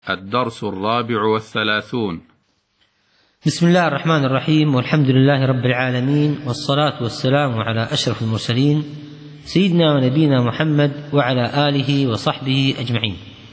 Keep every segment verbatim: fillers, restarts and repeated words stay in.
الدرس الرابع والثلاثون. بسم الله الرحمن الرحيم، والحمد لله رب العالمين، والصلاة والسلام على أشرف المرسلين سيدنا ونبينا محمد وعلى آله وصحبه أجمعين.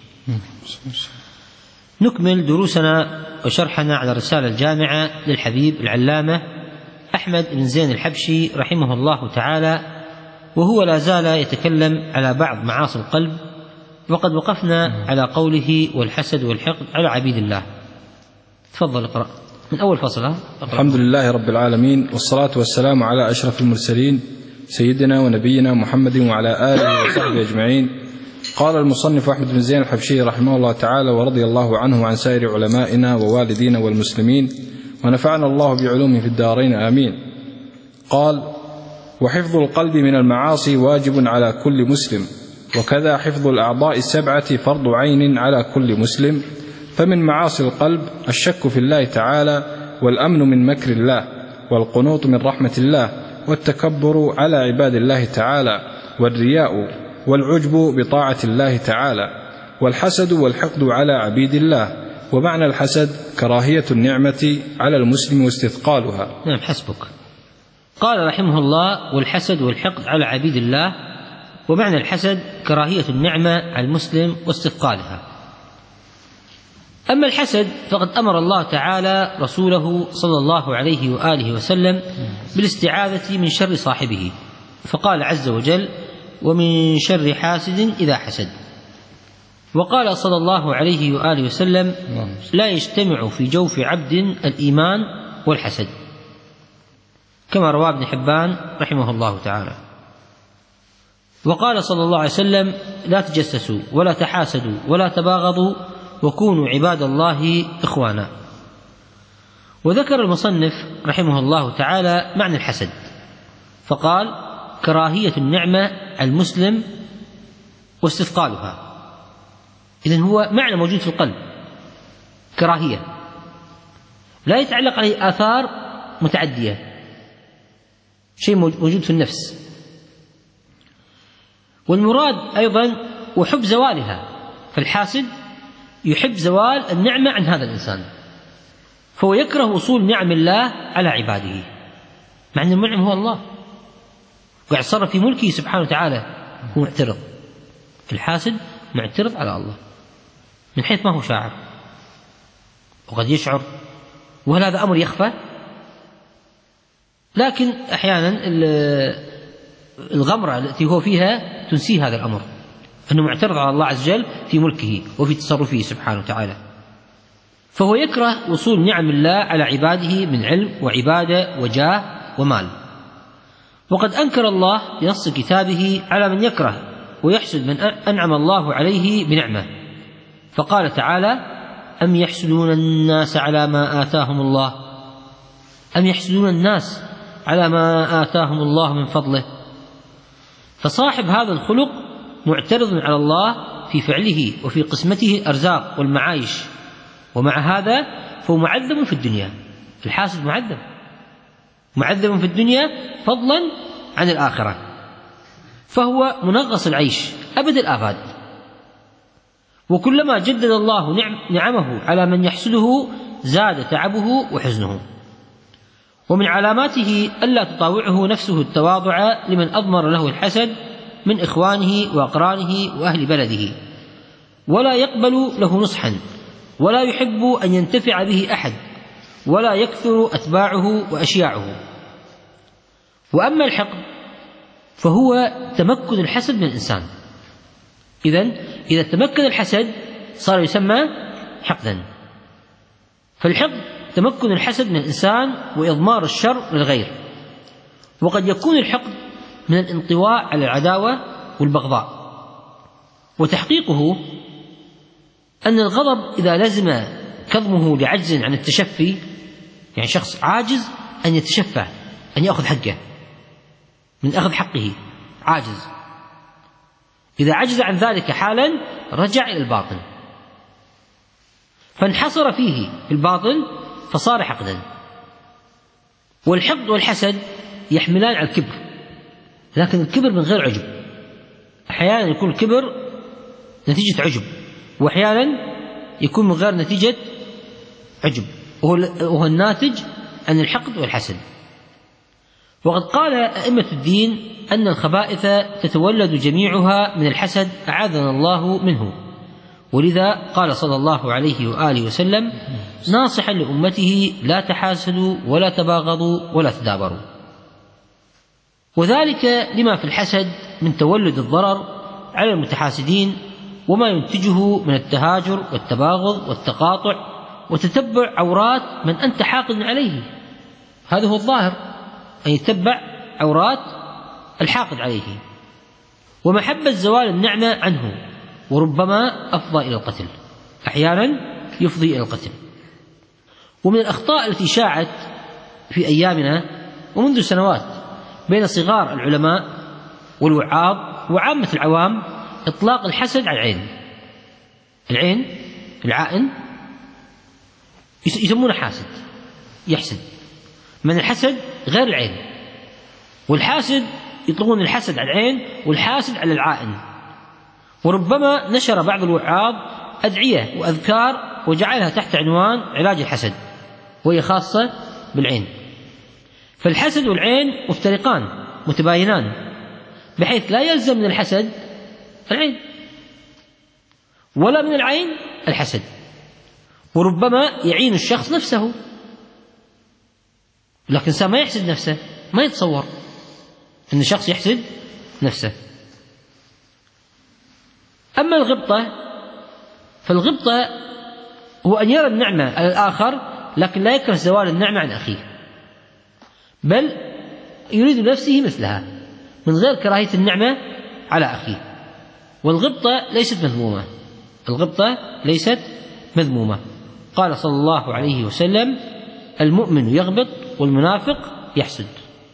نكمل دروسنا وشرحنا على الرسالة الجامعة للحبيب العلامة أحمد بن زين الحبشي رحمه الله تعالى، وهو لا زال يتكلم على بعض معاصي القلب، وقد وقفنا على قوله والحسد والحقد على عبيد الله. تفضل اقرأ من أول فصل. الحمد لله رب العالمين، والصلاة والسلام على أشرف المرسلين سيدنا ونبينا محمد وعلى آله وصحبه أجمعين. قال المصنف أحمد بن زين الحبشي رحمه الله تعالى ورضي الله عنه وعن سائر علمائنا ووالدينا والمسلمين، ونفعنا الله بعلومه في الدارين آمين. قال: وحفظ القلب من المعاصي واجب على كل مسلم، وكذا حفظ الأعضاء السبعة فرض عين على كل مسلم. فمن معاصي القلب الشك في الله تعالى، والأمن من مكر الله، والقنوط من رحمة الله، والتكبر على عباد الله تعالى، والرياء، والعجب بطاعة الله تعالى، والحسد والحقد على عبيد الله. ومعنى الحسد كراهية النعمة على المسلم واستثقالها. نعم، حسبك. قال رحمه الله: والحسد والحقد على عبيد الله. ومعنى الحسد كراهية النعمة على المسلم واستثقالها. أما الحسد فقد أمر الله تعالى رسوله صلى الله عليه وآله وسلم بالاستعاذة من شر صاحبه، فقال عز وجل: ومن شر حاسد إذا حسد. وقال صلى الله عليه وآله وسلم: لا يجتمع في جوف عبد الإيمان والحسد، كما رواه ابن حبان رحمه الله تعالى. وقال صلى الله عليه وسلم: لا تجسسوا ولا تحاسدوا ولا تباغضوا وكونوا عباد الله إخوانا. وذكر المصنف رحمه الله تعالى معنى الحسد، فقال: كراهية النعمة المسلم واستثقالها. إذن هو معنى موجود في القلب، كراهية لا يتعلق عليه آثار متعدية، شيء موجود في النفس. والمراد أيضا وحب زوالها، فالحاسد يحب زوال النعمة عن هذا الإنسان، فهو يكره وصول نعم الله على عباده، مع أن المنعم هو الله وقاعد يتصرف في ملكه سبحانه وتعالى. هو معترض، الحاسد معترض على الله من حيث ما هو شاعر، وقد يشعر، وهل هذا أمر يخفى؟ لكن أحيانا الغمرة التي هو فيها تنسيه هذا الأمر، أنه معترض على الله عز وجل في ملكه وفي تصرفه سبحانه وتعالى، فهو يكره وصول نعم الله على عباده من علم وعبادة وجاه ومال. وقد أنكر الله بنص كتابه على من يكره ويحسد من أنعم الله عليه بنعمة، فقال تعالى: أم يحسدون الناس على ما آتاهم الله أم يحسدون الناس على ما آتاهم الله من فضله. فصاحب هذا الخلق معترض على الله في فعله وفي قسمته الأرزاق والمعايش، ومع هذا فهو معذب في الدنيا. الحاسد معذب معذب في الدنيا فضلا عن الآخرة، فهو منغص العيش أبد الآباد. وكلما جدد الله نعم نعمه على من يحسده زاد تعبه وحزنه. ومن علاماته ألا تطاوعه نفسه التواضع لمن أضمر له الحسد من إخوانه وأقرانه وأهل بلده، ولا يقبل له نصحا، ولا يحب أن ينتفع به أحد، ولا يكثر أتباعه وأشياعه. وأما الحقد فهو تمكن الحسد من الإنسان. إذن إذا تمكن الحسد صار يسمى حقدا. فالحقد تمكن الحسد من الإنسان وإضمار الشر للغير. وقد يكون الحقد من الانطواء على العداوة والبغضاء، وتحقيقه أن الغضب إذا لزم كظمه لعجز عن التشفي، يعني شخص عاجز أن يتشفى، أن يأخذ حقه، من أخذ حقه عاجز، إذا عجز عن ذلك حالا رجع إلى الباطن، فانحصر فيه في الباطل فصار حقدا. والحقد والحسد يحملان على الكبر، لكن الكبر من غير عجب. أحيانا يكون الكبر نتيجة عجب، وأحيانا يكون من غير نتيجة عجب، وهو الناتج عن الحقد والحسد. وقد قال أئمة الدين أن الخبائث تتولد جميعها من الحسد أعاذنا الله منه، ولذا قال صلى الله عليه وآله وسلم ناصحا لأمته لا تحاسدوا ولا تباغضوا ولا تدابروا، وذلك لما في الحسد من تولد الضرر على المتحاسدين وما ينتجه من التهاجر والتباغض والتقاطع وتتبع عورات من أنت حاقد عليه. هذا هو الظاهر، أن يتبع عورات الحاقد عليه، ومحبة زوال النعمة عنه، وربما أفضى إلى القتل، أحيانا يفضي إلى القتل. ومن الأخطاء التي شاعت في أيامنا ومنذ سنوات بين صغار العلماء والوعاظ وعامة العوام إطلاق الحسد على العين. العين العائن يسمونه حاسد، يحسد، من الحسد غير العين، والحاسد يطلقون الحسد على العين والحاسد على العائن. وربما نشر بعض الوعاظ أدعية وأذكار وجعلها تحت عنوان علاج الحسد، وهي خاصة بالعين. فالحسد والعين مفترقان متباينان، بحيث لا يلزم من الحسد العين ولا من العين الحسد، وربما يعين الشخص نفسه، لكن الإنسان ما يحسد نفسه، ما يتصور أن شخص يحسد نفسه. أما الغبطة فالغبطة هو أن يرى النعمة على الآخر لكن لا يكره زوال النعمة عن أخيه، بل يريد نفسه مثلها من غير كراهية النعمة على أخيه. والغبطة ليست مذمومة، الغبطة ليست مذمومة. قال صلى الله عليه وسلم المؤمن يغبط والمنافق يحسد.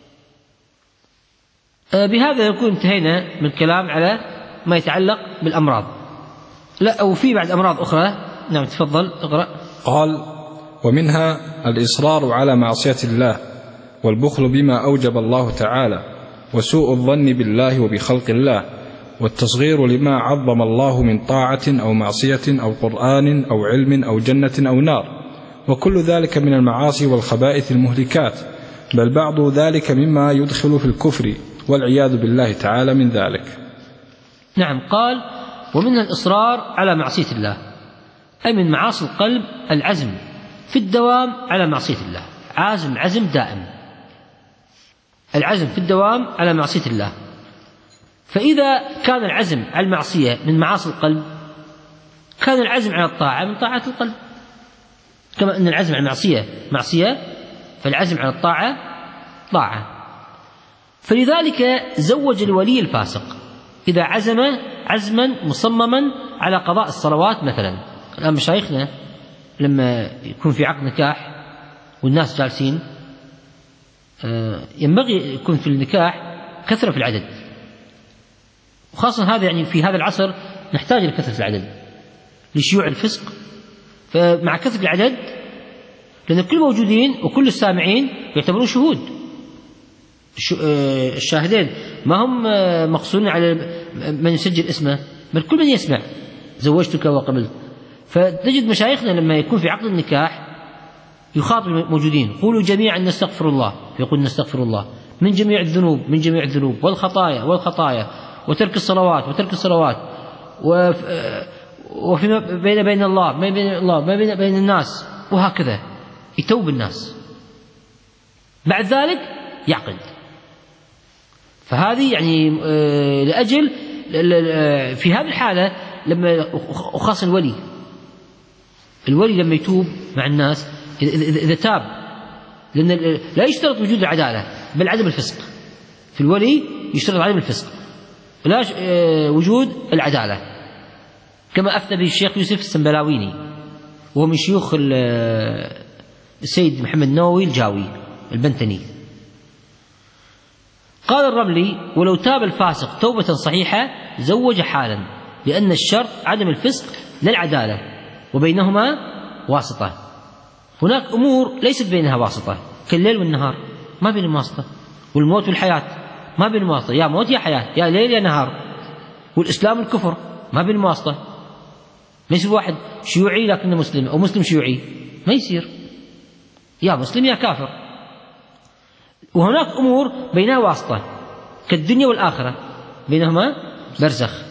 بهذا يكون انتهينا من الكلام على ما يتعلق بالأمراض. لا، أو في بعد أمراض أخرى. نعم تفضل اقرأ. قال ومنها الإصرار على معصية الله، والبخل بما أوجب الله تعالى، وسوء الظن بالله وبخلق الله، والتصغير لما عظم الله من طاعة أو معصية أو قرآن أو علم أو جنة أو نار، وكل ذلك من المعاصي والخبائث المهلكات، بل بعض ذلك مما يدخل في الكفر والعياذ بالله تعالى من ذلك. نعم. قال ومنها الإصرار على معصية الله، أي من معاصي القلب العزم في الدوام على معصية الله، عازم عزم دائم، العزم في الدوام على معصية الله. فإذا كان العزم على المعصية من معاصي القلب، كان العزم على الطاعة من طاعة القلب، كما أن العزم على المعصية معصية، فالعزم على الطاعة طاعة. فلذلك زوج الولي الفاسق إذا عزم عزما مصمما على قضاء الصلوات مثلا. الآن مشايخنا لما يكون في عقد نكاح والناس جالسين، ينبغي يكون في النكاح كثرة في العدد، وخاصة هذا يعني في هذا العصر نحتاج لكثرة العدد لشيوع الفسق. فمع كثرة العدد، لأن كل موجودين وكل السامعين يعتبرون شهود، الشاهدين ما هم مقصورين على من يسجل اسمه، بل كل من يسمع زوجتك وقبلت. فتجد مشايخنا لما يكون في عقد النكاح يخاطب الموجودين قولوا جميعا نستغفر الله، فيقول نستغفر الله من جميع الذنوب من جميع الذنوب والخطايا والخطايا وترك الصلوات وترك الصلوات، وفيما بين بين الله ما بين الله ما بين بين الناس، وهكذا يتوب الناس. بعد ذلك يعقد. فهذه يعني لأجل في هذه الحالة لما وخاصة الولي الولي لما يتوب مع الناس إذا تاب، لأن لا يشترط وجود العدالة بل عدم الفسق. في الولي يشترط عدم الفسق ولا وجود العدالة، كما أفتى به الشيخ يوسف السنبلاويني وهو من شيوخ السيد محمد النووي الجاوي البنتني. قال الرملي ولو تاب الفاسق توبة صحيحة زوج حالا، لأن الشرط عدم الفسق للعدالة وبينهما واسطة. هناك أمور ليست بينها واسطة كالليل والنهار، ما بين واسطة، والموت والحياة ما بين واسطة، يا موت يا حياة، يا ليل يا نهار، والإسلام والكفر ما بين واسطة، ما يصير واحد شيوعي لكنه مسلم أو مسلم شيوعي، ما يصير، يا مسلم يا كافر. وهناك أمور بينها واسطة كالدنيا والآخرة، بينهما برزخ،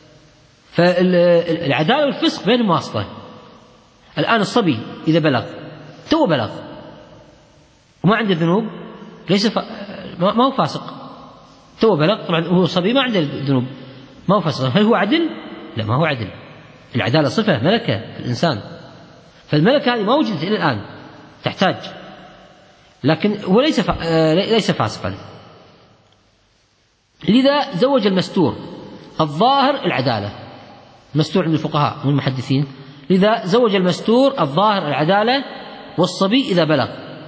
فالعدالة والفسق بينهم واسطة. الآن الصبي إذا بلغ تو بلغ وما عنده ذنوب ليس ف... ما هو فاسق، تو بلغ طبعا هو صبي ما عنده ذنوب، ما هو فاسق. هل هو عدل؟ لا، ما هو عدل. العدالة صفة ملكة في الإنسان، فالملكة هذه ما وجدت إلى الآن، تحتاج، لكن هو ليس ف... ليس فاسقا. لذا زوج المستور، الظاهر العدالة، المستور عند الفقهاء والمحدثين، لذا زوج المستور الظاهر العدالة والصبي إذا بلغ.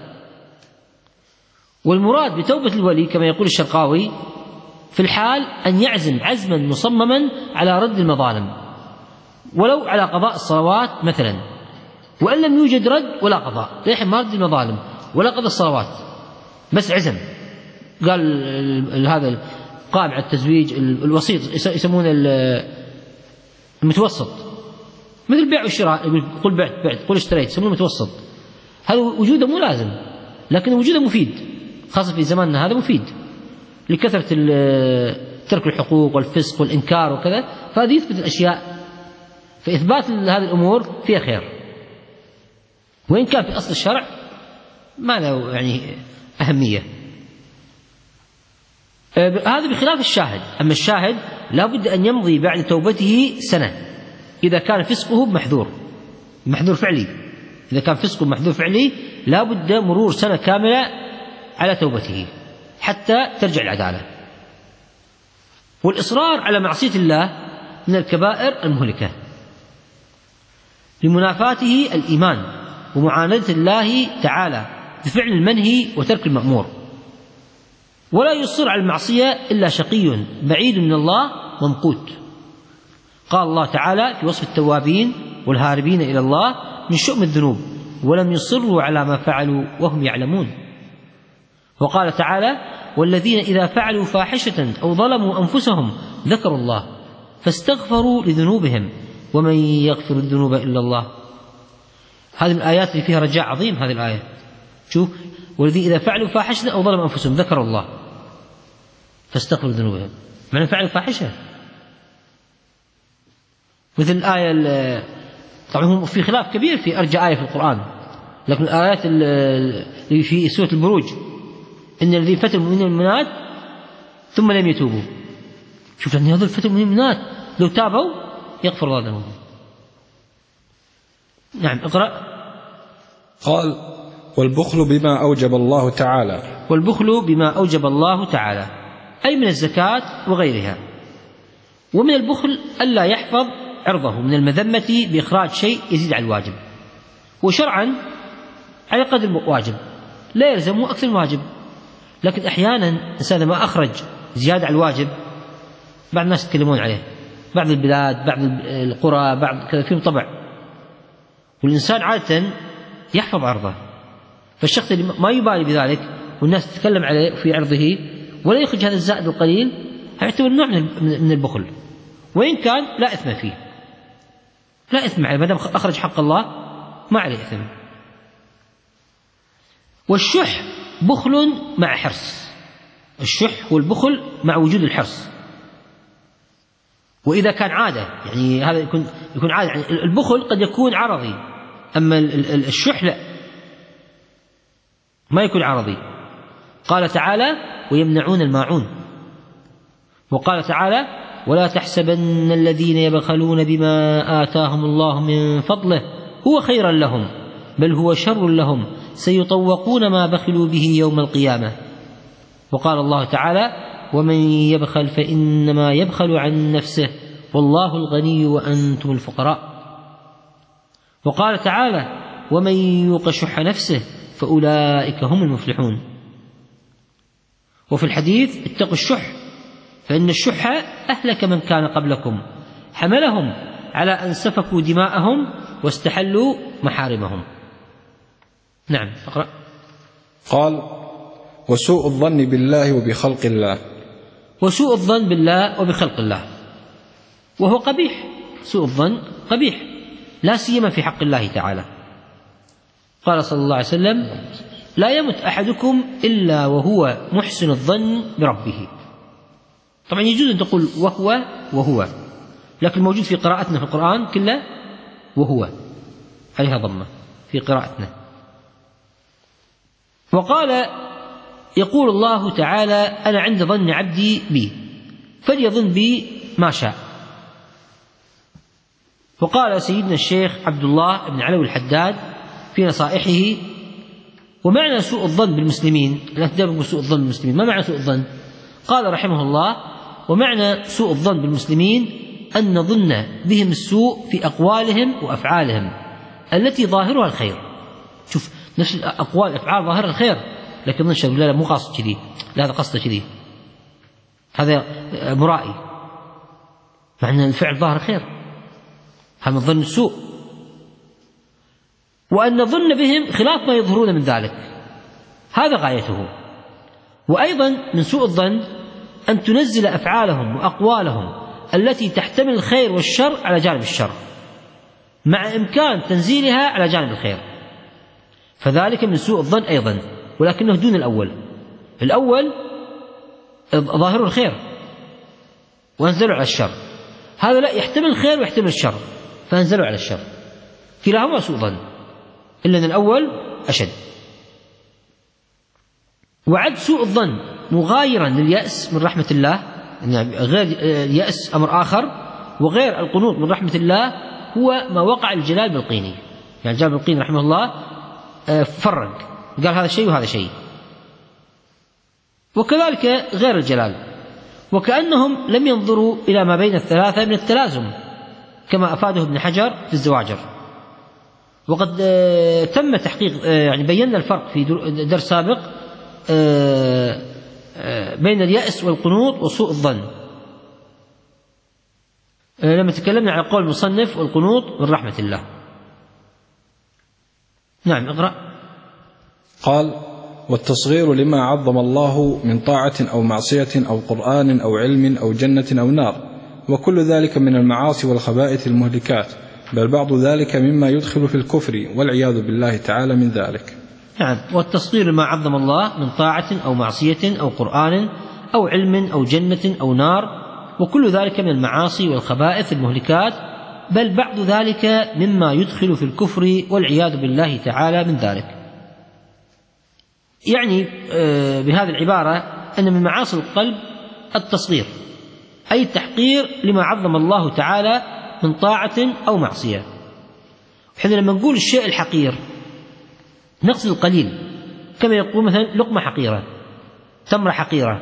والمراد بتوبة الولي كما يقول الشرقاوي في الحال أن يعزم عزما مصمما على رد المظالم ولو على قضاء الصلوات مثلا، وإن لم يوجد رد ولا قضاء، ليح ما رد المظالم ولا قضاء الصلوات، بس عزم. قال هذا قام على التزويج الوسيط، يسمونه المتوسط، مثل البيع والشراء، يقول قل بعت بعت قل اشتريت، يسمونه المتوسط. هذا وجوده مو لازم لكن وجوده مفيد، خاصة في زماننا هذا مفيد لكثرة ترك الحقوق والفسق والإنكار وكذا، فهذا يثبت الأشياء، فإثبات هذه الأمور فيها خير، وإن كان في أصل الشرع ما له يعني أهمية. هذا بخلاف الشاهد. أما الشاهد لا بد أن يمضي بعد توبته سنة إذا كان فسقه بمحذور محذور فعلي، إذا كان فسقه بمحذور فعلي لا بد مرور سنة كاملة على توبته حتى ترجع العدالة. والإصرار على معصية الله من الكبائر المهلكة لمنافاته الإيمان ومعاندة الله تعالى بفعل المنهي وترك المأمور. ولا يصر على المعصية إلا شقي بعيد من الله ممقوت. قال الله تعالى في وصف التوابين والهاربين إلى الله من شؤم الذنوب ولم يصروا على ما فعلوا وهم يعلمون. وقال تعالى والذين إذا فعلوا فاحشة أو ظلموا أنفسهم ذكروا الله فاستغفروا لذنوبهم ومن يغفر الذنوب إلا الله. هذه الآيات اللي فيها رجاء عظيم. هذه الآية شوف، والذين إذا فعلوا فاحشة أو ظلموا أنفسهم ذكروا الله فاستغفروا ذنوبهم، معنى فعلوا فاحشة. مثل الآية، طبعا هم في خلاف كبير في أرجى آية في القرآن، لكن الآيات اللي في سورة البروج إن الذين فتنوا المؤمنين والمؤمنات ثم لم يتوبوا، شوف أن هذول فتنوا المؤمنين والمؤمنات لو تابوا يغفر الله لهم. نعم اقرأ. قال والبخل بما أوجب الله تعالى. والبخل بما أوجب الله تعالى أي من الزكاة وغيرها. ومن البخل ألا يحفظ عرضه من المذمة بإخراج شيء يزيد على الواجب، وشرعا على قدر الواجب لا يلزمه أكثر الواجب، لكن أحيانا الإنسان ما أخرج زيادة على الواجب بعض الناس يتكلمون عليه، بعض البلاد بعض القرى بعض كذا فيهم طبع، والإنسان عادة يحفظ عرضه. فالشخص اللي ما يبالي بذلك والناس تتكلم عليه في عرضه ولا يخرج هذا الزائد القليل يعتبر نوع من البخل، وإن كان لا إثم فيه، لا إثم عليه ما دام أخرج حق الله ما عليه إثم. والشح بخل مع حرص، الشح والبخل مع وجود الحرص. وإذا كان عادة يعني هذا يكون يكون عادة، يعني البخل قد يكون عرضي، أما الشح لا ما يكون عرضي. قال تعالى ويمنعون الماعون. وقال تعالى ولا تحسبن الذين يبخلون بما آتاهم الله من فضله هو خيرا لهم بل هو شر لهم سيطوقون ما بخلوا به يوم القيامة. وقال الله تعالى ومن يبخل فإنما يبخل عن نفسه والله الغني وأنتم الفقراء. وقال تعالى ومن يوق شح نفسه فأولئك هم المفلحون. وفي الحديث اتقوا الشح فإن الشح أهلك من كان قبلكم حملهم على أن سفكوا دماءهم واستحلوا محارمهم. نعم اقرأ. قال وسوء الظن بالله وبخلق الله. وسوء الظن بالله وبخلق الله، وهو قبيح. سوء الظن قبيح لا سيما في حق الله تعالى. قال صلى الله عليه وسلم: لا يمت أحدكم إلا وهو محسن الظن بربه. طبعا يجوز أن تقول وهو وهو، لكن موجود في قراءتنا في القرآن كله وهو عليها ضمة في قراءتنا. وقال: يقول الله تعالى: أنا عند ظن عبدي بي فليظن بي ما شاء. وقال سيدنا الشيخ عبد الله بن علوي الحداد في نصائحه: ومعنى سوء الظن بالمسلمين، لا تدربوا سوء الظن بالمسلمين، ما معنى سوء الظن؟ قال رحمه الله: ومعنى سوء الظن بالمسلمين أن نظن بهم السوء في أقوالهم وأفعالهم التي ظاهرها الخير. شوف، نفس الأقوال والأفعال ظاهرها الخير، لكن ننشر لا لا مو قاصد كذي، لا هذا قصده كذي، هذا مرائي، مع أن الفعل ظاهر خير، هذا من ظن السوء. وأن نظن بهم خلاف ما يظهرون من ذلك، هذا غايته. وأيضا من سوء الظن أن تنزل أفعالهم وأقوالهم التي تحتمل الخير والشر على جانب الشر، مع إمكان تنزيلها على جانب الخير، فذلك من سوء الظن أيضا، ولكنه دون الأول. الأول ظاهر الخير وأنزلوا على الشر، هذا لا، يحتمل الخير ويحتمل الشر فأنزلوا على الشر، كلاهما سوء ظن، إلا أن الأول أشد. وعد سوء الظن مغايرا لليأس من رحمة الله، يعني غير اليأس أمر آخر، وغير القنوط من رحمة الله هو ما وقع الجلال بالقيني. يعني الجلال بالقيني رحمه الله فرق، قال هذا شيء وهذا شيء، وكذلك غير الجلال، وكأنهم لم ينظروا إلى ما بين الثلاثة من التلازم، كما أفاده ابن حجر في الزواجر. وقد تم تحقيق، يعني بينا الفرق في درس سابق بين اليأس والقنوط وسوء الظن، لما تكلمنا عن قول المصنف: والقنوط من رحمة الله. نعم، اقرأ. قال: والتصغير لما عظم الله من طاعة أو معصية أو قرآن أو علم أو جنة أو نار، وكل ذلك من المعاصي والخبائث المهلكات، بل بعض ذلك مما يدخل في الكفر والعياذ بالله تعالى من ذلك. نعم، والتصغير لما عظم الله من طاعة أو معصية أو قرآن أو علم أو جنة أو نار، وكل ذلك من المعاصي والخبائث المهلكات، بل بعض ذلك مما يدخل في الكفر والعياذ بالله تعالى من ذلك. يعني بهذه العبارة أن من معاصي القلب التصغير، أي التحقير لما عظم الله تعالى من طاعة أو معصية. حين لما نقول الشيء الحقير نقصد القليل، كما يقول مثلا لقمة حقيرة، تمرة حقيرة.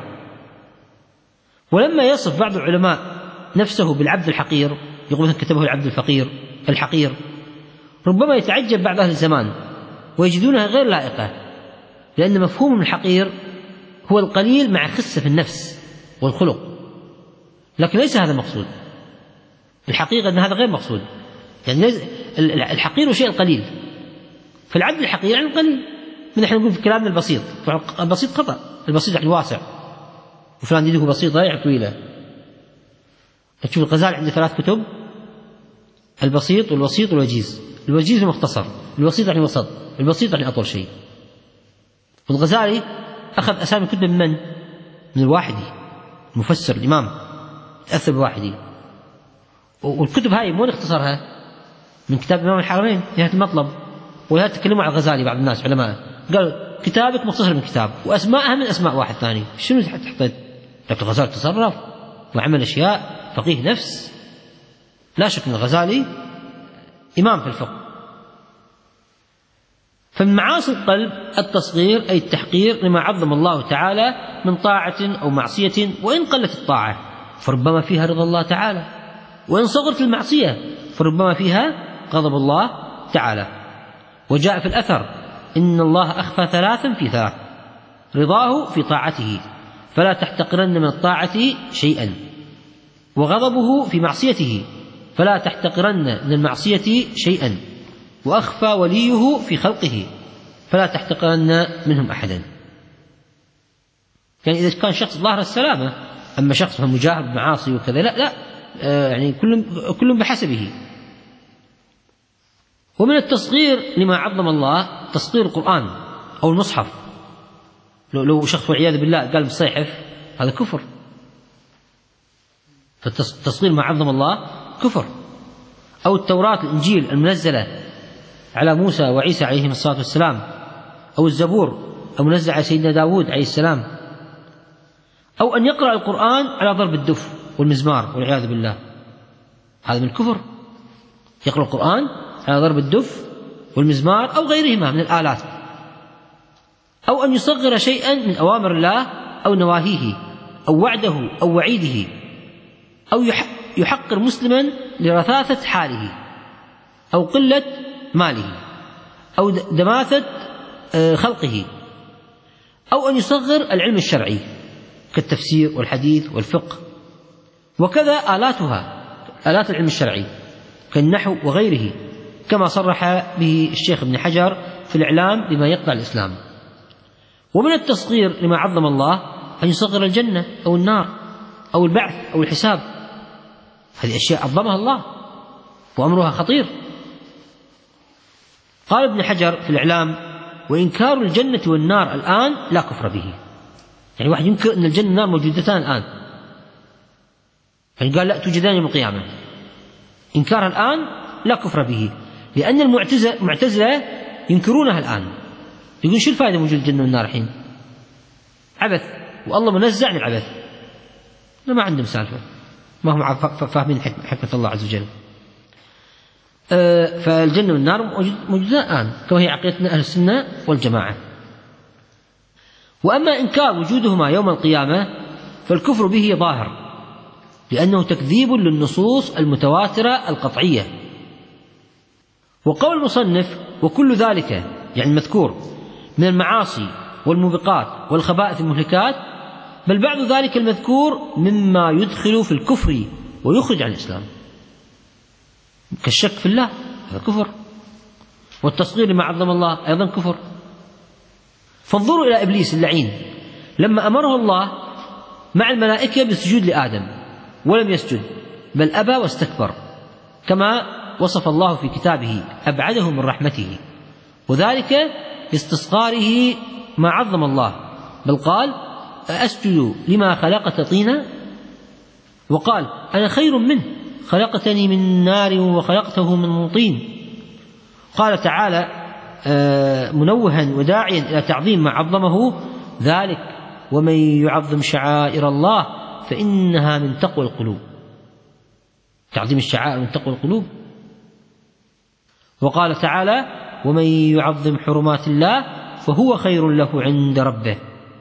ولما يصف بعض العلماء نفسه بالعبد الحقير، يقول مثلا كتبه العبد الفقير الحقير، ربما يتعجب بعض أهل الزمان ويجدونها غير لائقة، لأن مفهوم الحقير هو القليل مع خسة في النفس والخلق، لكن ليس هذا المقصود. الحقيقة أن هذا غير مقصود، يعني الحقير هو شيء القليل، فالعبد الحقير يعني القليل. من نحن نقول في كلامنا البسيط، البسيط خطأ، البسيط يعني واسع، وفلان يده بسيطة يعني طويلة. تشوف الغزالي عنده ثلاث كتب: البسيط والوسيط والوجيز. الوجيز المختصر، الوسيط يعني وسط، البسيط يعني أطول شيء. والغزالي أخذ أسامي كتب من؟ من الواحدي، المفسر الإمام تأثر بواحدي. والكتب هاي مو اختصرها من كتاب إمام الحرمين نهاية المطلب، ولهذا تكلموا على الغزالي بعض الناس علماء، قال كتابك مختصر من كتاب وأسماءها من أسماء واحد ثاني، شنو تحطيت؟ لكن الغزالي تصرف وعمل أشياء، فقيه نفس، لا شك أن الغزالي إمام في الفقه. فمن معاصي القلب التصغير، أي التحقير لما عظم الله تعالى من طاعة أو معصية، وإن قلت الطاعة فربما فيها رضا الله تعالى، وإن صغرت المعصية فربما فيها غضب الله تعالى. وجاء في الأثر: إن الله أخفى ثلاثا في ثلاث: رضاه في طاعته فلا تحتقرن من الطاعة شيئا، وغضبه في معصيته فلا تحتقرن من المعصية شيئا، وأخفى وليه في خلقه فلا تحتقرن منهم أحدا. يعني إذا كان شخص ظاهر السلامة، أما شخص مجاهد بمعاصي وكذا لا لا، آه يعني كل كل بحسبه. ومن التصغير لما عظم الله تصغير القرآن أو المصحف. لو شخص والعياذ بالله قال مصيحف هذا كفر، فالتصغير ما عظم الله كفر. أو التوراة الإنجيل المنزلة على موسى وعيسى عليهم الصلاة والسلام، أو الزبور المنزل على سيدنا داود عليه السلام. أو أن يقرأ القرآن على ضرب الدف والمزمار والعياذ بالله، هذا من الكفر. يقرأ القرآن على ضرب الدف والمزمار أو غيرهما من الآلات. أو أن يصغر شيئا من أوامر الله أو نواهيه أو وعده أو وعيده، أو يحقر مسلما لرثاثة حاله أو قلة ماله أو دماثة خلقه. أو أن يصغر العلم الشرعي كالتفسير والحديث والفقه، وكذا آلاتها آلات العلم الشرعي كالنحو وغيره، كما صرح به الشيخ ابن حجر في الإعلام بما يقطع الإسلام. ومن التصغير لما عظم الله أن يصغر الجنة أو النار أو البعث أو الحساب، هذه أشياء عظمها الله وأمرها خطير. قال ابن حجر في الإعلام: وإنكار الجنة والنار الآن لا كفر به. يعني واحد ينكر أن الجنة والنار موجودتان الآن، يعني قال لا توجدان يوم القيامة، إنكارها الآن لا كفر به، لأن المعتزلة ينكرونها الآن، يقول شو الفائدة موجود الجنة والنار الحين؟ عبث، والله منزع عن العبث. ما عندهم سالفة، ما هم فاهمين حكمة الله عز وجل. أه فالجنة والنار موجودة الآن كما هي عقيدتنا أهل السنة والجماعة. وأما إنكار وجودهما يوم القيامة فالكفر به ظاهر، لأنه تكذيب للنصوص المتواترة القطعية. وقول المصنف: وكل ذلك يعني المذكور من المعاصي والموبقات والخبائث المهلكات، بل بعض ذلك المذكور مما يدخل في الكفر ويخرج عن الإسلام، كالشك في الله هذا كفر، والتصغير لما عظم الله أيضا كفر. فانظروا إلى إبليس اللعين لما أمره الله مع الملائكة بالسجود لآدم ولم يسجد، بل أبى واستكبر، كما وصف الله في كتابه: أبعده من رحمته، وذلك استصغاره ما عظم الله، بل قال: أسجد لما خلقت طينا، وقال: أنا خير منه خلقتني من نار وخلقته من طين. قال تعالى منوها وداعيا إلى تعظيم ما عظمه: ذلك ومن يعظم شعائر الله فإنها من تقوى القلوب. تعظيم الشعائر من تقوى القلوب. وقال تعالى: ومن يعظم حرمات الله فهو خير له عند ربه.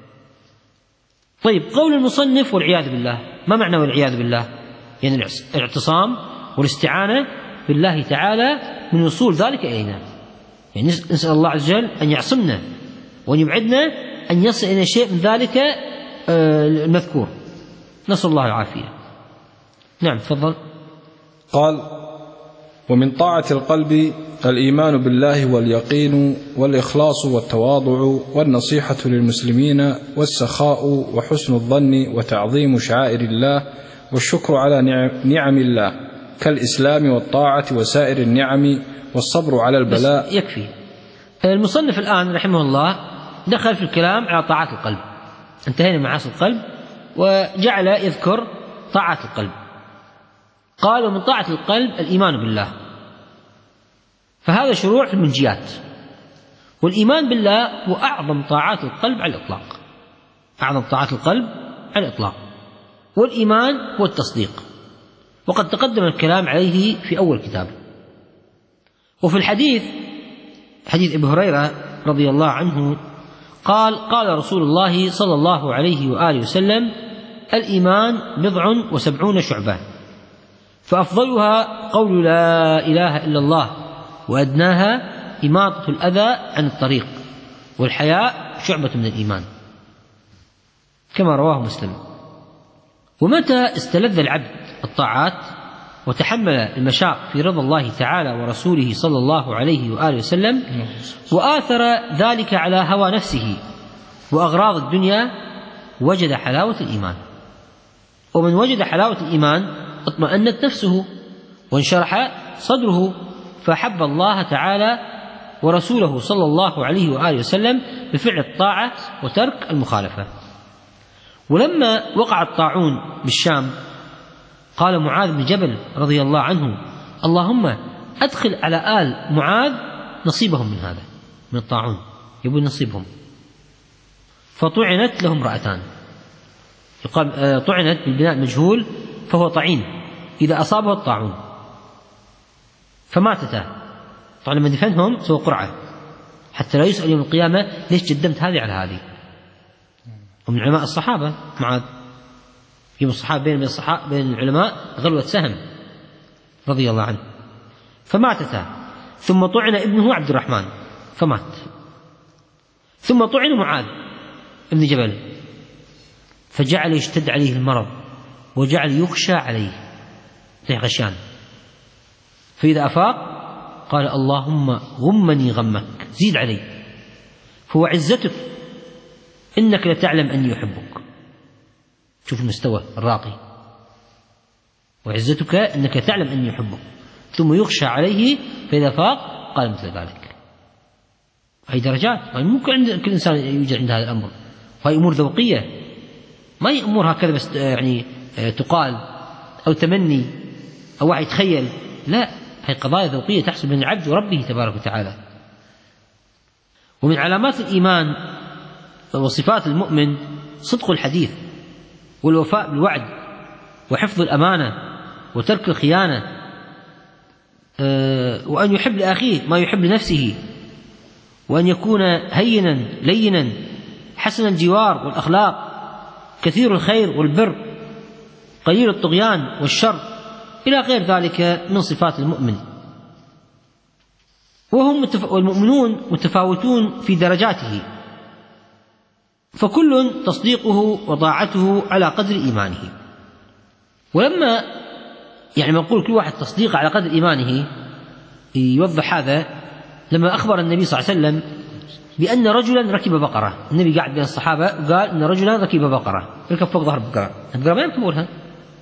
طيب، قول المصنف والعياذ بالله، ما معنى والعياذ بالله؟ يعني الاعتصام والاستعانة بالله تعالى من وصول ذلك إلينا، يعني نسأل الله عز وجل أن يعصمنا وأن يبعدنا أن يصل إلى شيء من ذلك المذكور، نسأل الله العافية. نعم، تفضل. قال: ومن طاعة القلب الإيمان بالله واليقين والإخلاص والتواضع والنصيحة للمسلمين والسخاء وحسن الظن وتعظيم شعائر الله والشكر على نعم الله كالإسلام والطاعة وسائر النعم والصبر على البلاء. يكفي. المصنف الآن رحمه الله دخل في الكلام على طاعات القلب، انتهينا من معاصي القلب وجعل يذكر طاعات القلب. قال: ومن طاعة القلب الإيمان بالله، فهذا شروع في المنجيات. والإيمان بالله هو أعظم طاعات القلب على الإطلاق، أعظم طاعات القلب على الإطلاق. والإيمان هو التصديق، وقد تقدم الكلام عليه في أول كتاب. وفي الحديث حديث أبي هريرة رضي الله عنه قال: قال رسول الله صلى الله عليه وآله وسلم: الإيمان بضع وسبعون شعبة، فأفضلها قول لا إله إلا الله، وأدناها إماطة الأذى عن الطريق، والحياء شعبة من الإيمان، كما رواه مسلم. ومتى استلذ العبد الطاعات وتحمل المشاق في رضا الله تعالى ورسوله صلى الله عليه وآله وسلم، وآثر ذلك على هوى نفسه وأغراض الدنيا، وجد حلاوة الإيمان. ومن وجد حلاوة الإيمان اطمأنت نفسه وانشرح صدره، فحب الله تعالى ورسوله صلى الله عليه وآله وسلم بفعل الطاعة وترك المخالفة. ولما وقع الطاعون بالشام قال معاذ بن جبل رضي الله عنه: اللهم أدخل على آل معاذ نصيبهم من هذا، من الطاعون، يبون نصيبهم. فطعنت لهم امرأتان، يقال طعنت بالبناء المجهول فهو طعين إذا أصابه الطاعون، فماتتا. طبعا لما دفنهم سوى قرعة حتى لا يسأل يوم القيامة ليش قدمت هذه على هذه. ومن علماء الصحابة معاذ، يوم الصحابة بين الصحابة بين العلماء غلوة سهم رضي الله عنه، فماتتا. ثم طعن ابنه عبد الرحمن فمات. ثم طعن معاذ ابن جبل فجعل يشتد عليه المرض وجعل يخشى عليه زي غشان، فإذا أفاق قال: اللهم غمني غمك، زيد علي، فهو عزتك إنك لتعلم أني أحبك. شوف المستوى الراقي، وعزتك إنك تعلم أني أحبك. ثم يخشى عليه فإذا فاق قال مثل ذلك. هذه درجات، يعني ممكن عند كل إنسان يوجد عند هذا الأمر، وهي أمور ذوقية، ما هي أمور هكذا بس يعني تقال أو تمني أو واحد يتخيل، لا، هي قضايا ذوقية تحصل بين العبد وربه تبارك وتعالى. ومن علامات الإيمان وصفات المؤمن صدق الحديث والوفاء بالوعد وحفظ الأمانة وترك الخيانة، وأن يحب لأخيه ما يحب لنفسه، وأن يكون هينا لينا حسن الجوار والأخلاق، كثير الخير والبر، قليل الطغيان والشر، إلى غير ذلك من صفات المؤمن. وهم والمؤمنون متفاوتون في درجاته، فكل تصديقه وطاعته على قدر إيمانه. ولما يعني ما نقول كل واحد تصديقه على قدر إيمانه يوضح هذا، لما أخبر النبي صلى الله عليه وسلم بأن رجلا ركب بقرة، النبي قاعد بين الصحابة وقال أن رجلا ركب بقرة، ركب فوق ظهر بقرة، البقرة ما يمكن أقولها،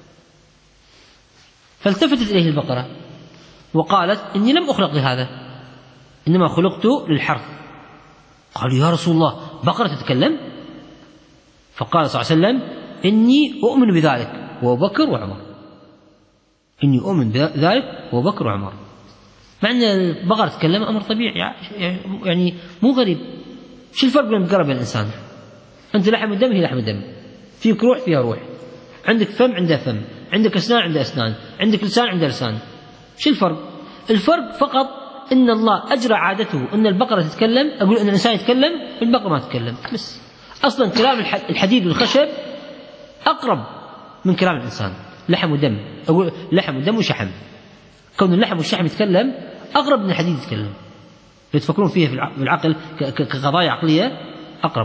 فالتفتت إليه البقرة وقالت: إني لم أخلق لهذا، إنما خلقت للحرث. قالوا: يا رسول الله بقرة تتكلم؟ فقال صلى الله عليه وسلم: إني أؤمن بذلك وأبو بكر وعمر، إني أؤمن بذلك وأبو بكر وعمر. مع أن البقرة تتكلم أمر طبيعي، يعني مو غريب. شو الفرق بين البقرة وبين الإنسان؟ أنت لحم الدم، هي لحم الدم، فيك روح فيها روح، عندك فم عندها فم، عندك أسنان عندها أسنان، عندك لسان عندها لسان. شو الفرق؟ الفرق فقط إن الله أجرى عادته أن البقرة تتكلم، أقول أن الإنسان يتكلم والبقرة ما تتكلم بس. أصلا كلام الحديد والخشب أقرب من كلام الإنسان، لحم ودم، أقول لحم ودم وشحم، كون اللحم والشحم يتكلم أقرب من الحديد يتكلم، لو تفكرون فيها في العقل كقضايا عقلية أقرب.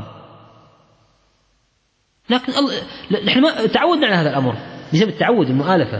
لكن نحن ما تعودنا على هذا الأمر بسبب التعود، المؤالفة.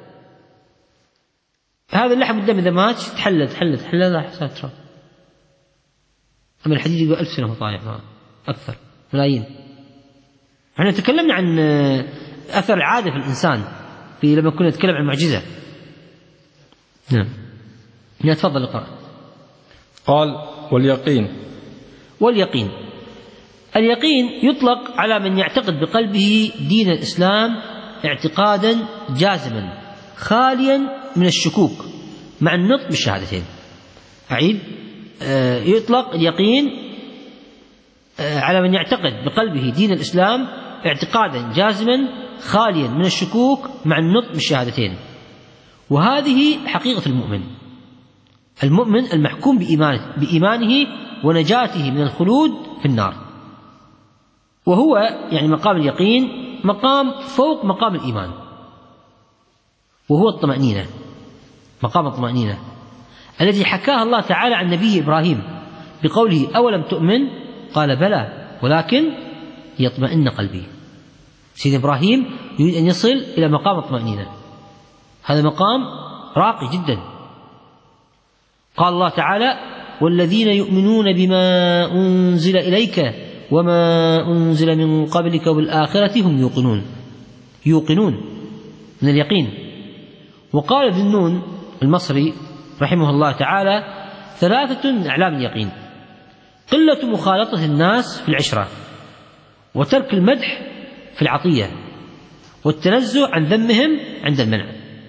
هذا اللحم والدم إذا مات تحلل تحلل تحلل لا حصل تراب، أما الحديد يقول ألف سنة طايح أكثر، ملايين. احنا تكلمنا عن أثر العادة في الإنسان في لما كنا نتكلم عن المعجزة. نعم، تفضل اقرأ. قال: واليقين. واليقين، اليقين يطلق على من يعتقد بقلبه دين الإسلام اعتقادا جازما خاليا من الشكوك مع النطق بالشهادتين. أعيد، يطلق اليقين على من يعتقد بقلبه دين الإسلام اعتقادا جازما خاليا من الشكوك مع النطق بالشهادتين. وهذه حقيقة المؤمن، المؤمن المحكوم بإيمانه, بإيمانه ونجاته من الخلود في النار. وهو يعني مقام اليقين مقام فوق مقام الإيمان، وهو الطمأنينة، مقام الطمأنينة الذي حكاها الله تعالى عن نبيه إبراهيم بقوله: أولم تؤمن؟ قال: بلى ولكن يطمئن قلبي. سيدنا إبراهيم يريد أن يصل إلى مقام الطمأنينة، هذا مقام راقي جدا. قال الله تعالى: والذين يؤمنون بما أنزل إليك وما أنزل من قبلك وبالآخرة هم يوقنون، يوقنون من اليقين. وقال ذو النون المصري رحمه الله تعالى: ثلاثة من أعلام اليقين: قلة مخالطة الناس في العشرة، وترك المدح في العطية، والتنزه عن ذمهم عند المنع.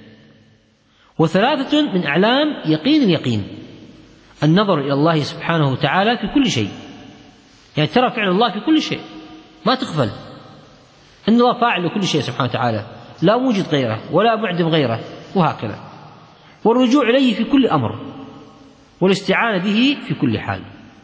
وثلاثة من أعلام يقين اليقين: النظر إلى الله سبحانه وتعالى في كل شيء، يعني ترى فعل الله في كل شيء ما تغفل، إن الله فاعل لكل شيء سبحانه وتعالى، لا موجد غيره ولا معدم غيره، وهكذا. والرجوع إليه في كل أمر، والاستعانة به في كل حال.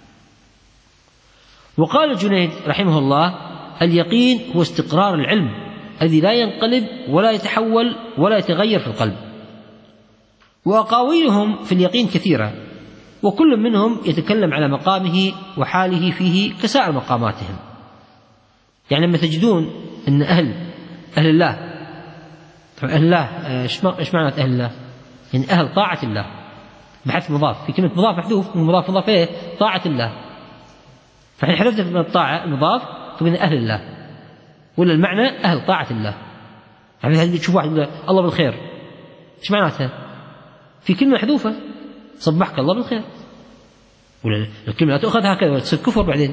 وقال الجنيد رحمه الله: اليقين هو استقرار العلم الذي لا ينقلب ولا يتحول ولا يتغير في القلب. وأقاويلهم في اليقين كثيرة، وكل منهم يتكلم على مقامه وحاله فيه كسائر مقاماتهم. يعني لما تجدون أن أهل أهل الله أهل الله إيش معنى أهل الله؟ يعني أهل طاعة الله بحث مضاف، في كلمة مضاف محذوف، مضاف مضاف إيه؟ طاعة الله. فحين حذفت من الطاعة المضاف فمن أهل الله، ولا المعنى أهل طاعة الله. يعني تشوف واحد يقول الله بالخير، إيش معناتها؟ في كلمة محذوفة، صبحك الله بالخير، ولا الكلمة لا تأخذ هكذا ولا تصير كفر بعدين،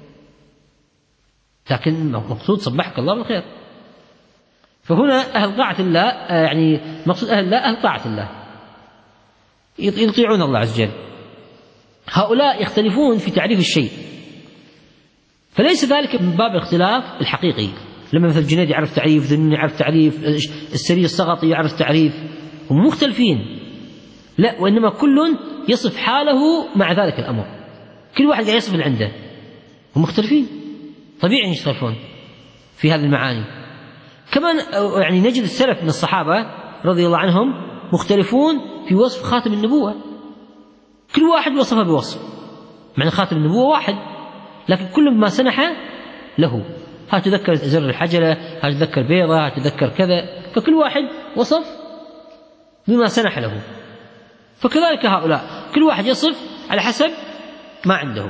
لكن مقصود صبحك الله بالخير. فهنا أهل طاعة الله، يعني مقصود أهل الله أهل طاعة الله، يطيعون الله عز وجل. هؤلاء يختلفون في تعريف الشيء، فليس ذلك من باب الاختلاف الحقيقي. لما مثل الجنيد يعرف تعريف، ذنون يعرف تعريف، السري السقطي يعرف تعريف، هم مختلفين، لا، وإنما كل يصف حاله مع ذلك الأمر، كل واحد قاعد يصف اللي عنده. هم مختلفين، طبيعي يختلفون في هذه المعاني. كمان يعني نجد السلف من الصحابة رضي الله عنهم مختلفون في وصف خاتم النبوة، كل واحد وصفه بوصف، مع خاتم النبوة واحد، لكن كل ما سنح له، ها تذكر زر الحجلة، ها تذكر بيضة، ها تذكر كذا، فكل واحد وصف بما سنح له. فكذلك هؤلاء كل واحد يصف على حسب ما عنده.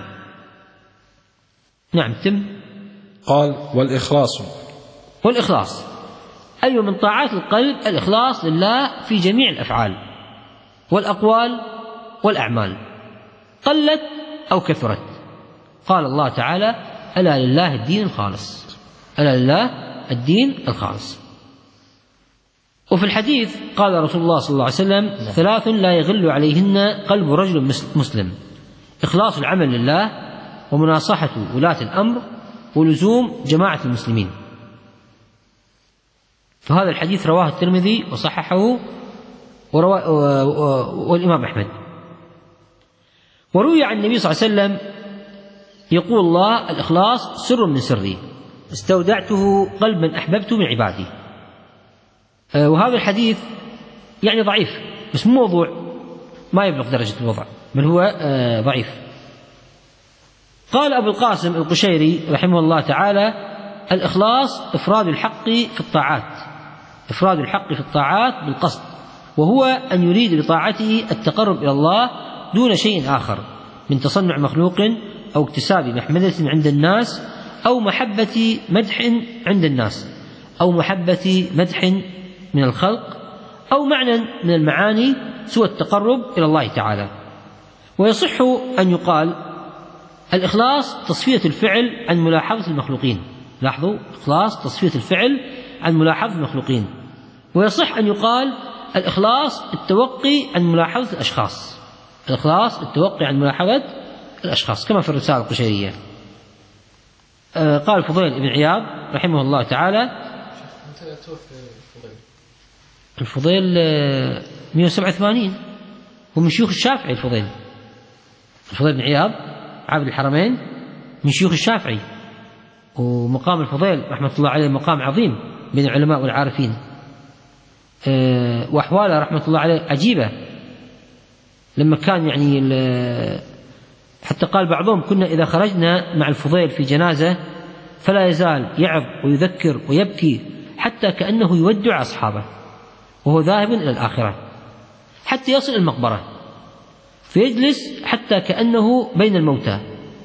نعم. تم. قال: والإخلاص. والإخلاص أي أيوة من طاعات القلب الإخلاص لله في جميع الأفعال والأقوال والأعمال، قلت أو كثرت. قال الله تعالى: ألا لله الدين الخالص، ألا لله الدين الخالص. وفي الحديث قال رسول الله صلى الله عليه وسلم: ثلاث لا يغل عليهن قلب رجل مسلم: إخلاص العمل لله، ومناصحة ولاة الأمر، ولزوم جماعة المسلمين. فهذا الحديث رواه الترمذي وصححه والإمام أحمد. وروي عن النبي صلى الله عليه وسلم يقول الله: الإخلاص سر من سري، استودعته قلب من أحببته من عبادي. وهذا الحديث يعني ضعيف، بس مو موضوع، ما يبلغ درجة الوضع، بل هو ضعيف. قال أبو القاسم القشيري رحمه الله تعالى: الإخلاص إفراد الحق في الطاعات، إفراد الحق في الطاعات بالقصد، وهو أن يريد بطاعته التقرب إلى الله دون شيء آخر من تصنع مخلوق، أو اكتساب محمدة عند الناس، أو محبة مدح عند الناس، أو محبة مدح من الخلق، أو معنى من المعاني سوى التقرب إلى الله تعالى. ويصح أن يقال: الإخلاص تصفية الفعل عن ملاحظة المخلوقين. لاحظوا، إخلاص تصفية الفعل عن ملاحظة المخلوقين. ويصح أن يقال: الإخلاص التوقي عن ملاحظة الأشخاص. الإخلاص التوقي عن ملاحظة الأشخاص، كما في الرسالة القشيرية. آه قال الفضيل بن عياض رحمه الله تعالى: الفضيل مئة وسبعة وثمانين، هو من شيوخ الشافعي. الفضيل الفضيل بن عياض عابد الحرمين من شيوخ الشافعي، ومقام الفضيل رحمة الله عليه مقام عظيم بين العلماء والعارفين، وأحواله رحمة الله عليه عجيبة. لما كان يعني حتى قال بعضهم: كنا إذا خرجنا مع الفضيل في جنازة فلا يزال يعظ ويذكر ويبكي حتى كأنه يودع أصحابه وهو ذاهب إلى الآخرة، حتى يصل المقبرة فيجلس حتى كأنه بين الموتى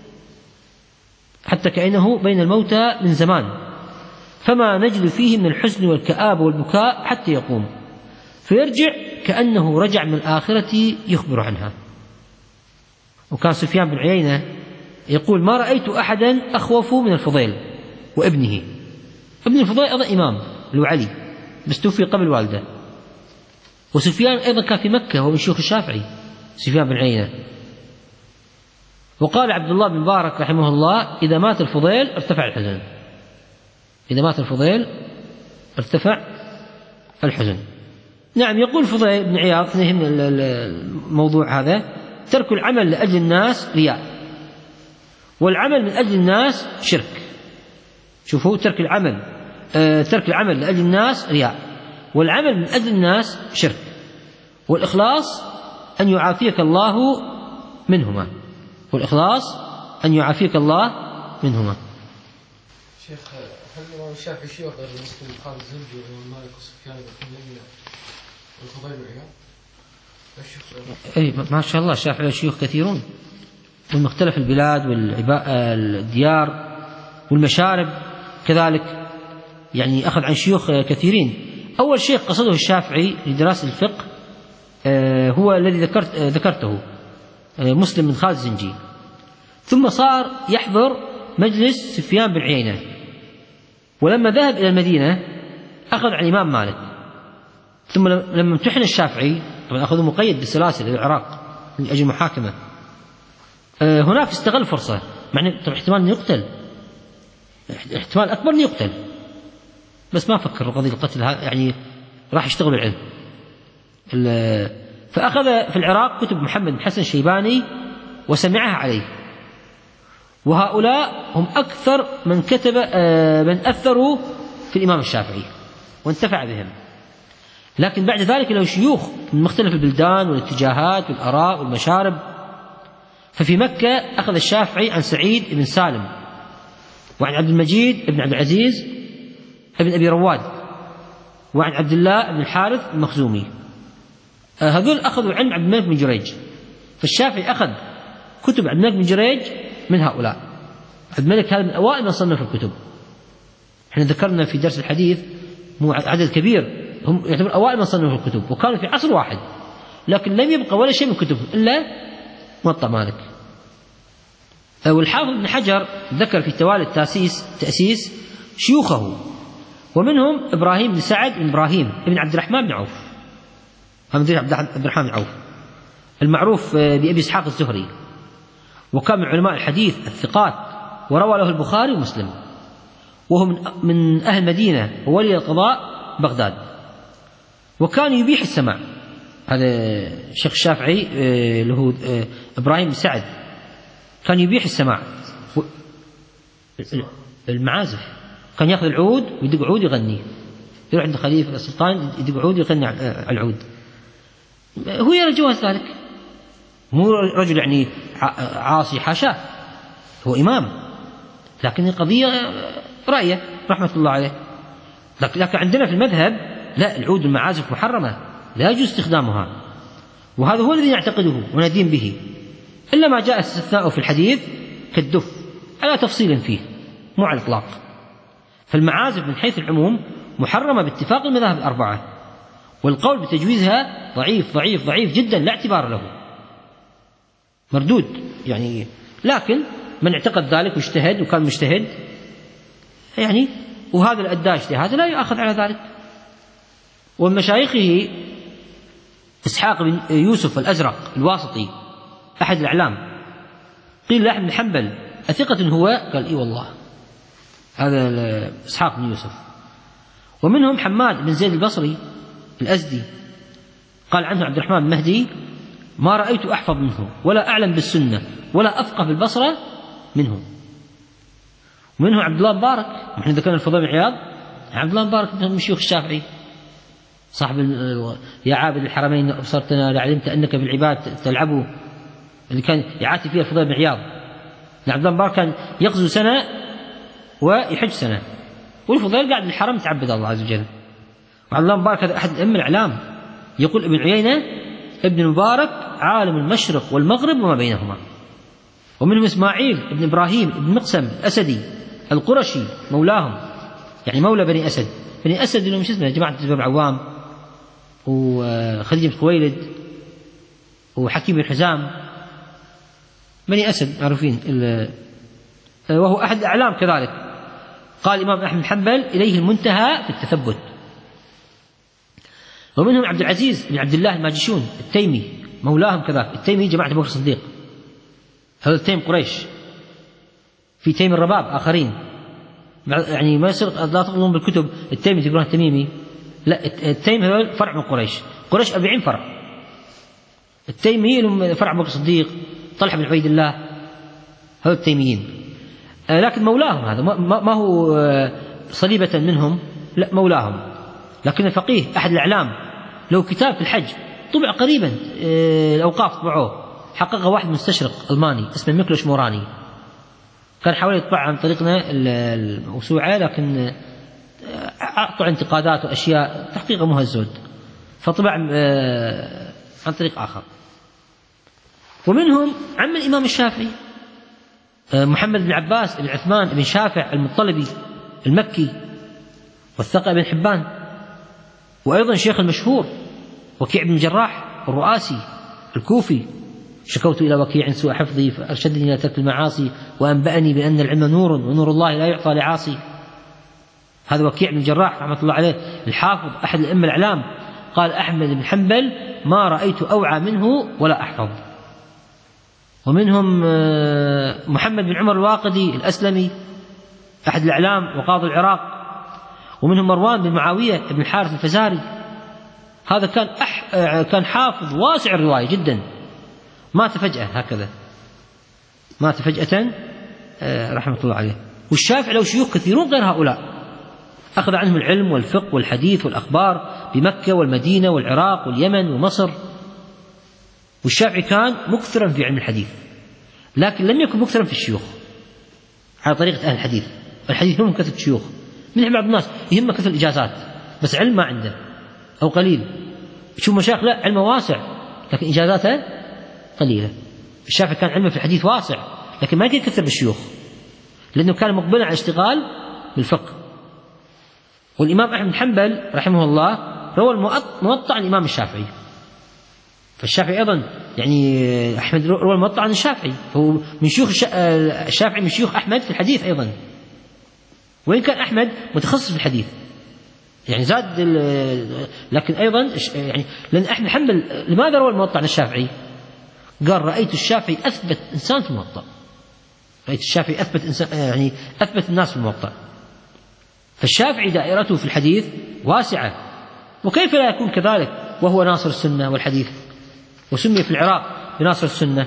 حتى كأنه بين الموتى من زمان، فما نجد فيه من الحزن والكآبة والبكاء حتى يقوم، فيرجع كأنه رجع من الآخرة يخبر عنها. وكان سفيان بن عيينة يقول ما رأيت أحدا أخوف من الفضيل وابنه. ابن الفضيل أيضا إمام له علي بس توفي قبل والده. وسفيان أيضا كان في مكة وهو من شيوخ الشافعي سفيان بن عيينة. وقال عبد الله بن مبارك رحمه الله إذا مات الفضيل ارتفع الحزن. إذا مات الفضيل ارتفع الحزن. نعم. يقول فضيل بن عياض نهم الموضوع هذا ترك العمل لأجل الناس رياء، والعمل من أجل الناس شرك. شوفوا ترك العمل آه ترك العمل لأجل الناس رياء، والعمل من أجل الناس شرك، والإخلاص أن يعافيك الله منهما. والإخلاص أن يعافيك الله منهما. شيخ هل الإمام الشافعي شيوخ غير المسلم خالد الزنجي والإمام مالك وسفيان بن عيينة والفضيل بن عياض؟ أي ما شاء الله الشافعي شيوخ كثيرون من مختلف البلاد والديار والمشارب كذلك، يعني أخذ عن شيوخ كثيرين. أول شيخ قصده الشافعي لدراسة الفقه هو الذي ذكرت ذكرته مسلم بن خالد الزنجي، ثم صار يحضر مجلس سفيان بن عيينة، ولما ذهب إلى المدينة أخذ عن الإمام مالك، ثم لما امتحن الشافعي طبعا أخذه مقيد بالسلاسل إلى العراق من أجل محاكمة، هناك استغل فرصة مع طبعا احتمال أن يقتل، احتمال أكبر أن يقتل، بس ما فكر قضية القتل يعني راح يشتغل بالعلم. فأخذ في العراق كتب محمد بن حسن الشيباني وسمعها عليه، وهؤلاء هم أكثر من كتب من أثروا في الإمام الشافعي وانتفع بهم. لكن بعد ذلك له شيوخ من مختلف البلدان والاتجاهات والآراء والمشارب. ففي مكة أخذ الشافعي عن سعيد بن سالم، وعن عبد المجيد بن عبد العزيز بن أبي رواد، وعن عبد الله بن الحارث المخزومي. هذول أخذوا عن عبد الملك بن جريج، فالشافعي أخذ كتب عبد الملك بن جريج من هؤلاء. عبد الملك هذا من أوائل من صنف الكتب، احنا ذكرنا في درس الحديث مو عدد كبير هم يعتبر أوائل من صنف الكتب، وكانوا في عصر واحد، لكن لم يبقى ولا شيء من كتبهم إلا موطأ مالك. والحافظ ابن حجر ذكر في توالي التأسيس تأسيس شيوخه، ومنهم إبراهيم بن سعد بن إبراهيم بن عبد الرحمن بن عوف، هم عبد الرحمن بن عوف المعروف بأبي إسحاق الزهري، وكان من علماء الحديث الثقات، وروى له البخاري ومسلم، وهو من أهل المدينة وولي القضاء بغداد، وكان يبيح السماع. هذا الشيخ الشافعي له إبراهيم بن سعد كان يبيح السماع المعازف، كان يأخذ العود ويدق عود يغني، يروح عند الخليفة السلطان يدق عود يغني على العود. هو يرى جواز ذلك، مو رجل يعني عاصي حاشاه، هو إمام، لكن القضية رأيه رحمة الله عليه. لكن عندنا في المذهب لا، العود والمعازف محرمة لا يجوز استخدامها، وهذا هو الذي نعتقده وندين به، إلا ما جاء استثناءه في الحديث كالدف على تفصيل فيه مو على الإطلاق. فالمعازف من حيث العموم محرمة باتفاق المذاهب الأربعة، والقول بتجويزها ضعيف ضعيف ضعيف جدا لا اعتبار له، مردود يعني. لكن من اعتقد ذلك واجتهد وكان مجتهد يعني، وهذا الأداء اجتهاد لا يؤخذ على ذلك. ومن مشايخه إسحاق بن يوسف الأزرق الواسطي أحد الأعلام، قيل لأحمد بن حنبل أثقة هو؟ قال إي والله، هذا إسحاق بن يوسف. ومنهم حماد بن زيد البصري الأزدي، قال عنه عبد الرحمن المهدي ما رأيت أحفظ منه ولا أعلم بالسنة ولا أفقه بالبصرة منه. ومنه عبد الله مبارك، نحن ذكرنا الفضيل بن عياض، عبد الله مبارك من شيوخ الشافعي صاحب يا عابد الحرمين أبصرتنا لعلمت أنك بالعباد تلعبه، اللي كان يعاتي فيها الفضيل بن عياض. عبد الله مبارك كان يغزو سنة ويحج سنة، والفضيل قاعد بالحرم تعبد الله عز وجل. وعبد الله مبارك هذا أحد الأئمة الإعلام، يقول ابن عيينة ابن المبارك عالم المشرق والمغرب وما بينهما. ومنهم إسماعيل ابن إبراهيم ابن مقسم الأسدي القرشي مولاهم، يعني مولى بني أسد. بني أسد لهم شو اسمه يا جماعة الزبير العوام، وخديجة بن خويلد وحكيم بن حزام بني أسد معروفين، وهو أحد الأعلام كذلك. قال الإمام أحمد بن حنبل: إليه المنتهى في التثبت. ومنهم عبد العزيز بن عبد الله الماجشون التيمي مولاهم كذلك. التيمي جماعة أبو بكر الصديق، هذا التيم قريش. في تيم الرباب آخرين، يعني ما يصير لا تقولون بالكتب التيمي تقولون التميمي، لا، التيم هذول فرع من قريش. قريش أربعين فرع. التيمي لهم فرع أبو بكر الصديق، طلحة بن عبيد الله، هذول التيميين. لكن مولاهم هذا ما هو صليبة منهم، لا، مولاهم. لكن الفقيه أحد الأعلام له كتاب في الحج طبع قريبا، الأوقاف طبعوه، حققه واحد مستشرق ألماني اسمه ميكلوش موراني، كان حاول يطبع عن طريقنا الموسوعة، لكن أعطوا انتقادات وأشياء تحقيقه مهزود، فطبع عن طريق آخر. ومنهم عم الإمام الشافعي محمد بن عباس بن عثمان بن شافع المطلبي المكي، والثقة بن حبان، وأيضا شيخ المشهور وكيع بن الجراح الرؤاسي الكوفي: شكوت إلى وكيع سوء حفظي فأرشدني إلى ترك المعاصي وأنبأني بأن العلم نور ونور الله لا يعطى لعاصي. هذا وكيع بن الجراح رحمة الله عليه الحافظ أحد الأئمة الأعلام. قال أحمد بن حنبل: ما رأيت أوعى منه ولا أحفظ. ومنهم محمد بن عمر الواقدي الأسلمي أحد الأعلام وقاضي العراق. ومنهم مروان بن معاوية بن الحارث الفزاري، هذا كان أح... كان حافظ واسع الرواية جدا، مات فجأة هكذا، مات فجأة رحمة الله عليه. والشافعي له شيوخ كثيرون غير هؤلاء، أخذ عنهم العلم والفقه والحديث والأخبار بمكة والمدينة والعراق واليمن ومصر. والشافعي كان مكثرا في علم الحديث، لكن لم يكن مكثرا في الشيوخ على طريقة أهل الحديث. الحديث هم كثرة شيوخ، من بعض الناس يهم كثرة الإجازات بس علم ما عنده أو قليل. شوف مشايخ لا، علمه واسع لكن إجازاته قليلة. الشافعي كان علمه في الحديث واسع لكن ما يكثر بالشيوخ، لأنه كان مقبلا على الاشتغال بالفقه. والإمام أحمد بن حنبل رحمه الله روى الموطأ عن الإمام الشافعي، فالشافعي أيضا يعني أحمد روى الموطأ عن الشافعي، هو من شيوخ الشافعي من شيوخ أحمد في الحديث أيضا، وإن كان أحمد متخصص في الحديث يعني زاد، لكن أيضا يعني لأن أحمد حنبل لماذا روى الموطأ عن الشافعي؟ قال: رأيت الشافعي أثبت إنسان في الموطأ، رأيت الشافعي أثبت إنسان يعني أثبت الناس في الموطأ. فالشافعي دائرته في الحديث واسعة، وكيف لا يكون كذلك وهو ناصر السنة والحديث، وسمي في العراق بناصر السنة.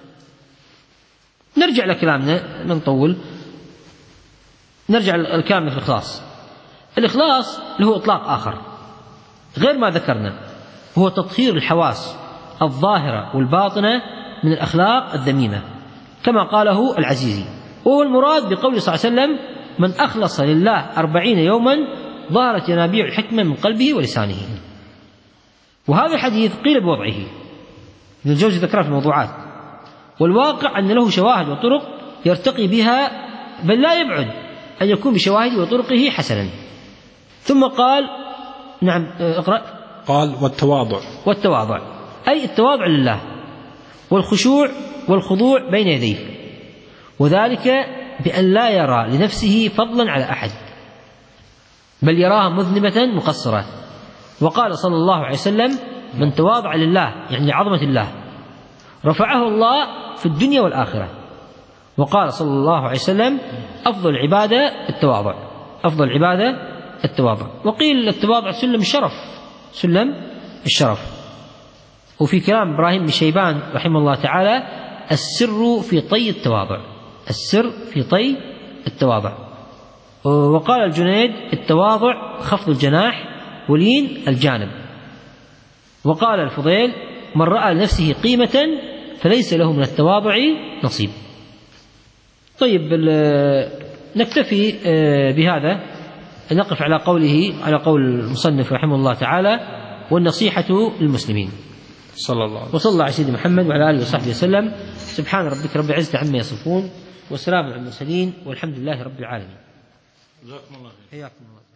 نرجع لكلامنا، نطول، نرجع الكلام في الإخلاص. الإخلاص له إطلاق آخر غير ما ذكرنا، هو تطهير الحواس الظاهرة والباطنة من الأخلاق الذميمة كما قاله العزيزي، وهو المراد بقوله صلى الله عليه وسلم: من أخلص لله أربعين يوما ظهرت ينابيع الحكمة من قلبه ولسانه. وهذا الحديث قيل بوضعه، ابن الجوزي ذكره في الموضوعات، والواقع أن له شواهد وطرق يرتقي بها، بل لا يبعد أن يكون بشواهد وطرقه حسنا. ثم قال: نعم اقرأ. قال: والتواضع. والتواضع أي التواضع لله والخشوع والخضوع بين يديه، وذلك بأن لا يرى لنفسه فضلا على أحد، بل يراها مذنبة مقصرة. وقال صلى الله عليه وسلم: من تواضع لله يعني لعظمة الله رفعه الله في الدنيا والآخرة. وقال صلى الله عليه وسلم: أفضل العبادة التواضع، أفضل العبادة التواضع. وقيل التواضع سلم الشرف، سلم الشرف. وفي كلام إبراهيم بن شيبان رحمه الله تعالى: السر في طي التواضع، السر في طي التواضع. وقال الجنيد: التواضع خفض الجناح ولين الجانب. وقال الفضيل: من رأى لنفسه قيمة فليس له من التواضع نصيب. طيب، نكتفي بهذا، نقف على قوله، على قول المصنف رحمه الله تعالى: والنصيحة للمسلمين. صلى الله عليه وسلم. وصلى الله على سيدنا محمد وعلى آله وصحبه وسلم. سبحان ربك رب العزة عما يصفون، والسلام على المرسلين، والحمد لله رب العالمين. جزاكم الله خير. حياكم الله.